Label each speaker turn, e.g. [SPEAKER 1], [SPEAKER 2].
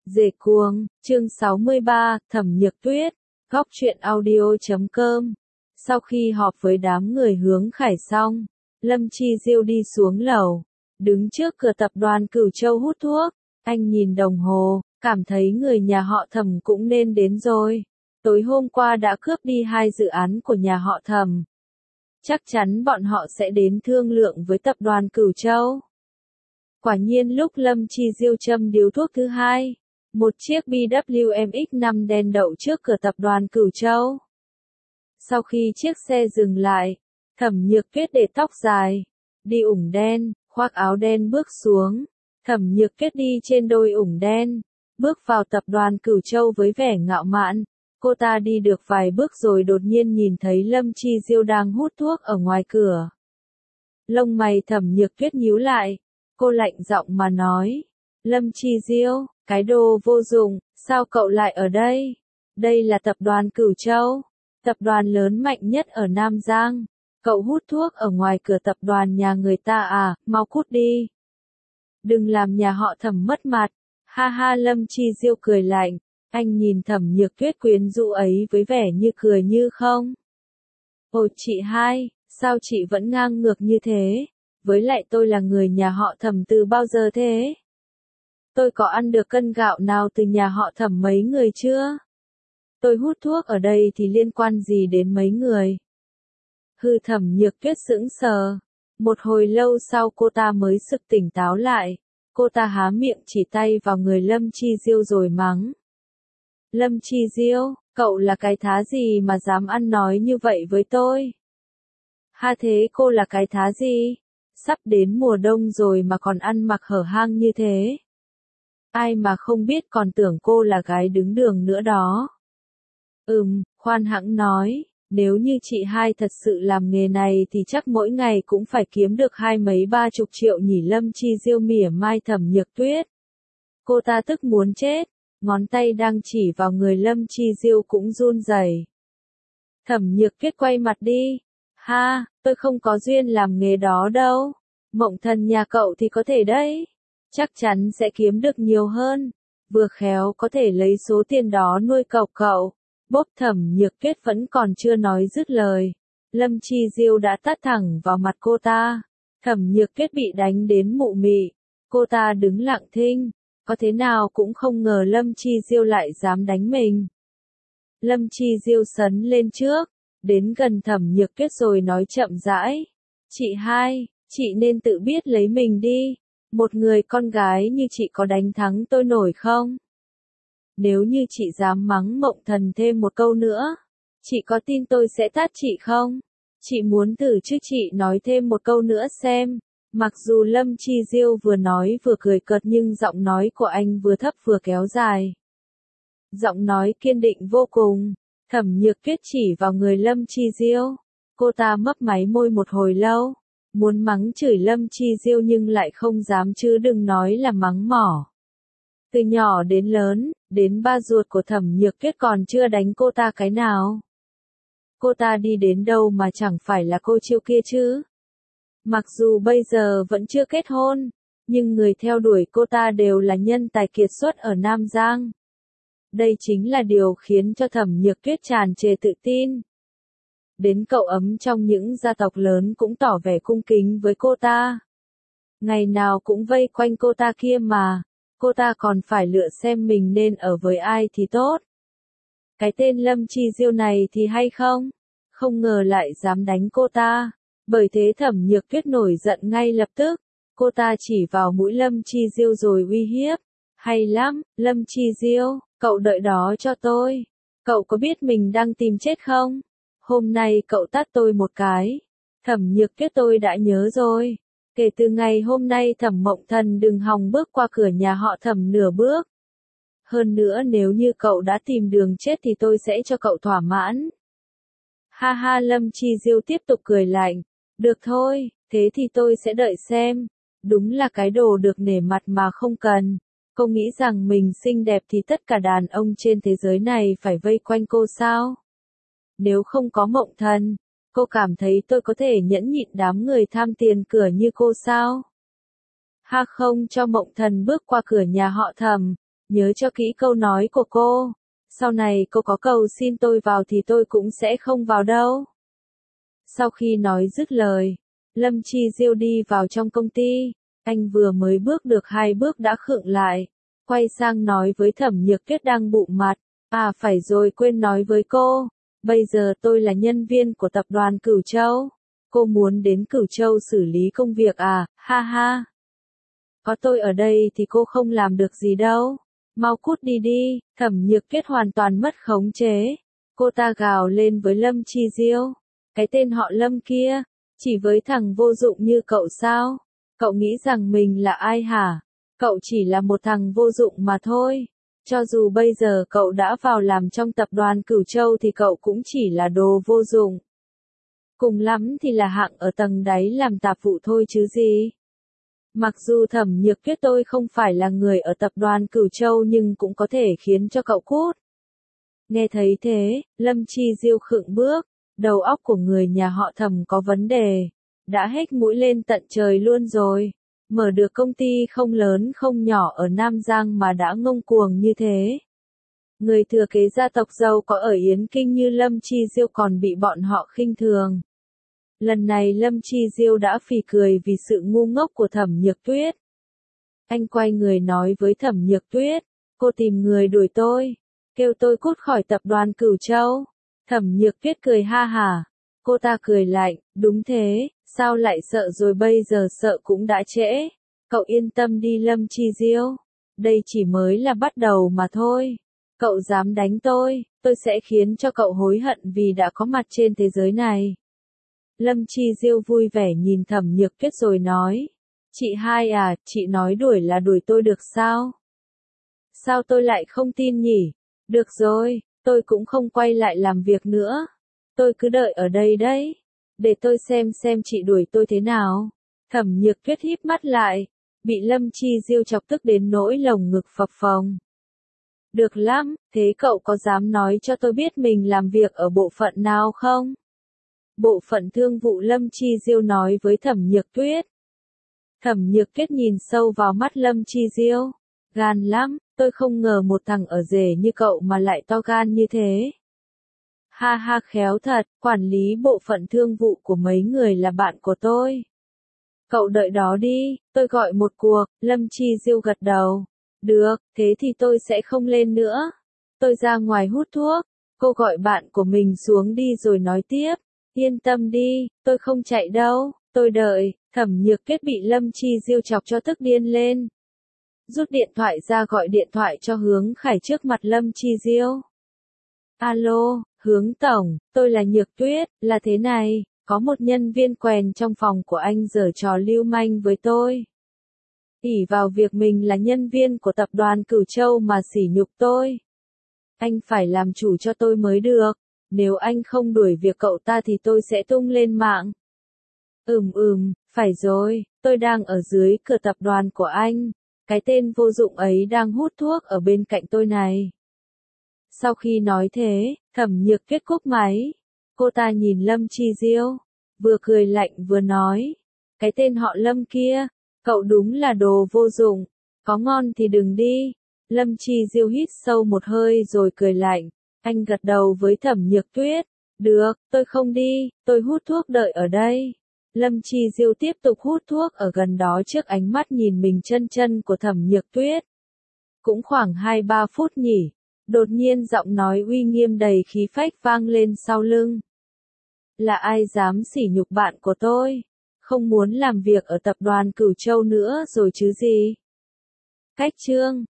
[SPEAKER 1] Dề cuồng, chương 63, Thẩm Nhược Tuyết, góc truyện audio.com. Sau khi họp với đám người Hướng Khải xong, Lâm Chi Diêu đi xuống lầu, đứng trước cửa tập đoàn Cửu Châu hút thuốc. Anh nhìn đồng hồ, cảm thấy người nhà họ Thẩm cũng nên đến rồi. Tối hôm qua đã cướp đi 2 dự án của nhà họ Thẩm. Chắc chắn bọn họ sẽ đến thương lượng với tập đoàn Cửu Châu. Quả nhiên lúc Lâm Chi Diêu châm điếu thuốc thứ hai, một chiếc BMW MX-5 đen đậu trước cửa tập đoàn Cửu Châu. Sau khi chiếc xe dừng lại, Thẩm Nhược Tuyết để tóc dài, đi ủng đen, khoác áo đen bước xuống. Thẩm Nhược Tuyết đi trên đôi ủng đen, bước vào tập đoàn Cửu Châu với vẻ ngạo mạn. Cô ta đi được vài bước rồi đột nhiên nhìn thấy Lâm Chi Diêu đang hút thuốc ở ngoài cửa. Lông mày Thẩm Nhược Tuyết nhíu lại, cô lạnh giọng mà nói, Lâm Chi Diêu, cái đồ vô dụng, sao cậu lại ở đây? Đây là tập đoàn Cửu Châu, tập đoàn lớn mạnh nhất ở Nam Giang. Cậu hút thuốc ở ngoài cửa tập đoàn nhà người ta à, mau cút đi. Đừng làm nhà họ Thẩm mất mặt. Ha ha, Lâm Chi Diêu cười lạnh, anh nhìn Thẩm Nhược Tuyết quyến rũ ấy với vẻ như cười như không. Ôi chị hai, sao chị vẫn ngang ngược như thế? Với lại tôi là người nhà họ Thẩm từ bao giờ thế? Tôi có ăn được cân gạo nào từ nhà họ Thẩm mấy người chưa? Tôi hút thuốc ở đây thì liên quan gì đến mấy người? Hư Thẩm Nhược Tuyết sững sờ. Một hồi lâu sau cô ta mới sực tỉnh táo lại. Cô ta há miệng chỉ tay vào người Lâm Chi Diêu rồi mắng. Lâm Chi Diêu, cậu là cái thá gì mà dám ăn nói như vậy với tôi? Ha, thế cô là cái thá gì? Sắp đến mùa đông rồi mà còn ăn mặc hở hang như thế. Ai mà không biết còn tưởng cô là gái đứng đường nữa đó. Khoan hẵng nói, nếu như chị hai thật sự làm nghề này thì chắc mỗi ngày cũng phải kiếm được 20-30 triệu nhỉ. Lâm Chi Diêu mỉa mai Thẩm Nhược Tuyết. Cô ta tức muốn chết, ngón tay đang chỉ vào người Lâm Chi Diêu cũng run rẩy. Thẩm Nhược Tuyết quay mặt đi. Ha, tôi không có duyên làm nghề đó đâu. Mộng thần nhà cậu thì có thể đấy. Chắc chắn sẽ kiếm được nhiều hơn. Vừa khéo có thể lấy số tiền đó nuôi cậu. Bốp. Thẩm Nhược Tuyết vẫn còn chưa nói dứt lời. Lâm Chi Diêu đã tát thẳng vào mặt cô ta. Thẩm Nhược Tuyết bị đánh đến mụ mị. Cô ta đứng lặng thinh. Có thế nào cũng không ngờ Lâm Chi Diêu lại dám đánh mình. Lâm Chi Diêu sấn lên trước, đến gần Thẩm Nhược Tuyết rồi nói chậm rãi. Chị hai, chị nên tự biết lấy mình đi. Một người con gái như chị có đánh thắng tôi nổi không? Nếu như chị dám mắng Mộng Thần thêm một câu nữa, chị có tin tôi sẽ tát chị không? Chị muốn thử chứ? Chị nói thêm một câu nữa xem. Mặc dù Lâm Chi Diêu vừa nói vừa cười cợt nhưng giọng nói của anh vừa thấp vừa kéo dài. Giọng nói kiên định vô cùng. Thẩm Nhược Tuyết chỉ vào người Lâm Chi Diêu. Cô ta mấp máy môi một hồi lâu, muốn mắng chửi Lâm Chi Diêu nhưng lại không dám, chứ đừng nói là mắng mỏ. Từ nhỏ đến lớn, đến ba ruột của Thẩm Nhược Tuyết còn chưa đánh cô ta cái nào. Cô ta đi đến đâu mà chẳng phải là cô chiêu kia chứ. Mặc dù bây giờ vẫn chưa kết hôn, nhưng người theo đuổi cô ta đều là nhân tài kiệt xuất ở Nam Giang. Đây chính là điều khiến cho Thẩm Nhược Tuyết tràn trề tự tin. Đến cậu ấm trong những gia tộc lớn cũng tỏ vẻ cung kính với cô ta. Ngày nào cũng vây quanh cô ta kia mà. Cô ta còn phải lựa xem mình nên ở với ai thì tốt. Cái tên Lâm Chi Diêu này thì hay không? Không ngờ lại dám đánh cô ta. Bởi thế Thẩm Nhược Tuyết nổi giận ngay lập tức. Cô ta chỉ vào mũi Lâm Chi Diêu rồi uy hiếp. Hay lắm, Lâm Chi Diêu, cậu đợi đó cho tôi. Cậu có biết mình đang tìm chết không? Hôm nay cậu tát tôi một cái. Thẩm Nhược Tuyết, tôi đã nhớ rồi. Kể từ ngày hôm nay Thẩm Mộng Thần đừng hòng bước qua cửa nhà họ Thẩm nửa bước. Hơn nữa nếu như cậu đã tìm đường chết thì tôi sẽ cho cậu thỏa mãn. Ha ha, Lâm Chi Diêu tiếp tục cười lạnh. Được thôi, thế thì tôi sẽ đợi xem. Đúng là cái đồ được nể mặt mà không cần. Cô nghĩ rằng mình xinh đẹp thì tất cả đàn ông trên thế giới này phải vây quanh cô sao? Nếu không có Mộng Thần, cô cảm thấy tôi có thể nhẫn nhịn đám người tham tiền cửa như cô sao? Ha, không cho Mộng Thần bước qua cửa nhà họ Thẩm, Nhớ cho kỹ câu nói của cô. Sau này cô có cầu xin tôi vào thì tôi cũng sẽ không vào đâu. Sau khi nói dứt lời, Lâm Chi Diêu đi vào trong công ty. Anh vừa mới bước được 2 bước đã khựng lại. Quay sang nói với Thẩm Nhược Tuyết đang bụng mặt. À phải rồi, quên nói với cô. Bây giờ tôi là nhân viên của tập đoàn Cửu Châu. Cô muốn đến Cửu Châu xử lý công việc à, ha ha. Có tôi ở đây thì cô không làm được gì đâu. Mau cút đi đi. Thẩm Nhược Tuyết hoàn toàn mất khống chế. Cô ta gào lên với Lâm Chi Diêu. Cái tên họ Lâm kia, chỉ với thằng vô dụng như cậu sao? Cậu nghĩ rằng mình là ai hả? Cậu chỉ là một thằng vô dụng mà thôi. Cho dù bây giờ cậu đã vào làm trong tập đoàn Cửu Châu thì cậu cũng chỉ là đồ vô dụng. Cùng lắm thì là hạng ở tầng đáy làm tạp vụ thôi chứ gì. Mặc dù Thẩm Nhược Tuyết tôi không phải là người ở tập đoàn Cửu Châu nhưng cũng có thể khiến cho cậu cút. Nghe thấy thế, Lâm Chi Diêu khựng bước, đầu óc của người nhà họ Thẩm có vấn đề, đã hết mũi lên tận trời luôn rồi. Mở được công ty không lớn không nhỏ ở Nam Giang mà đã ngông cuồng như thế. Người thừa kế gia tộc giàu có ở Yến Kinh như Lâm Chi Diêu còn bị bọn họ khinh thường. Lần này Lâm Chi Diêu đã phì cười vì sự ngu ngốc của Thẩm Nhược Tuyết. Anh quay người nói với Thẩm Nhược Tuyết, cô tìm người đuổi tôi, kêu tôi cút khỏi tập đoàn Cửu Châu. Thẩm Nhược Tuyết cười ha hả. Cô ta cười lạnh, đúng thế, sao lại sợ rồi, bây giờ sợ cũng đã trễ. Cậu yên tâm đi Lâm Chi Diêu, đây chỉ mới là bắt đầu mà thôi. Cậu dám đánh tôi sẽ khiến cho cậu hối hận vì đã có mặt trên thế giới này. Lâm Chi Diêu vui vẻ nhìn Thẩm Nhược Tuyết rồi nói, chị hai à, chị nói đuổi là đuổi tôi được sao? Sao tôi lại không tin nhỉ? Được rồi, tôi cũng không quay lại làm việc nữa. Tôi cứ đợi ở đây đấy. Để tôi xem chị đuổi tôi thế nào. Thẩm Nhược Tuyết híp mắt lại. Bị Lâm Chi Diêu chọc tức đến nỗi lồng ngực phập phồng. Được lắm, thế cậu có dám nói cho tôi biết mình làm việc ở bộ phận nào không? Bộ phận thương vụ, Lâm Chi Diêu nói với Thẩm Nhược Tuyết. Thẩm Nhược Tuyết nhìn sâu vào mắt Lâm Chi Diêu. Gan lắm, tôi không ngờ một thằng ở rể như cậu mà lại to gan như thế. Ha ha, khéo thật, quản lý bộ phận thương vụ của mấy người là bạn của tôi. Cậu đợi đó đi, tôi gọi một cuộc. Lâm Chi Diêu gật đầu. Được, thế thì tôi sẽ không lên nữa. Tôi ra ngoài hút thuốc. Cô gọi bạn của mình xuống đi rồi nói tiếp. Yên tâm đi, tôi không chạy đâu, tôi đợi. Thẩm Nhược Tuyết bị Lâm Chi Diêu chọc cho tức điên lên. Rút điện thoại ra gọi điện thoại cho Hướng Khải trước mặt Lâm Chi Diêu. Alo, Hướng Tổng, tôi là Nhược Tuyết, là thế này, có một nhân viên quèn trong phòng của anh giở trò lưu manh với tôi. ỷ vào việc mình là nhân viên của tập đoàn Cửu Châu mà sỉ nhục tôi. Anh phải làm chủ cho tôi mới được, nếu anh không đuổi việc cậu ta thì tôi sẽ tung lên mạng. Phải rồi, tôi đang ở dưới cửa tập đoàn của anh. Cái tên vô dụng ấy đang hút thuốc ở bên cạnh tôi này. Sau khi nói thế, Thẩm Nhược Tuyết cúp máy. Cô ta nhìn Lâm Chi Diêu, vừa cười lạnh vừa nói. Cái tên họ Lâm kia, cậu đúng là đồ vô dụng. Có ngon thì đừng đi. Lâm Chi Diêu hít sâu một hơi rồi cười lạnh. Anh gật đầu với Thẩm Nhược Tuyết. Được, tôi không đi, tôi hút thuốc đợi ở đây. Lâm Chi Diêu tiếp tục hút thuốc ở gần đó trước ánh mắt nhìn mình chân chân của Thẩm Nhược Tuyết. Cũng khoảng 2-3 phút nhỉ. Đột nhiên giọng nói uy nghiêm đầy khí phách vang lên sau lưng. Là ai dám sỉ nhục bạn của tôi? Không muốn làm việc ở tập đoàn Cửu Châu nữa rồi chứ gì? Cách chương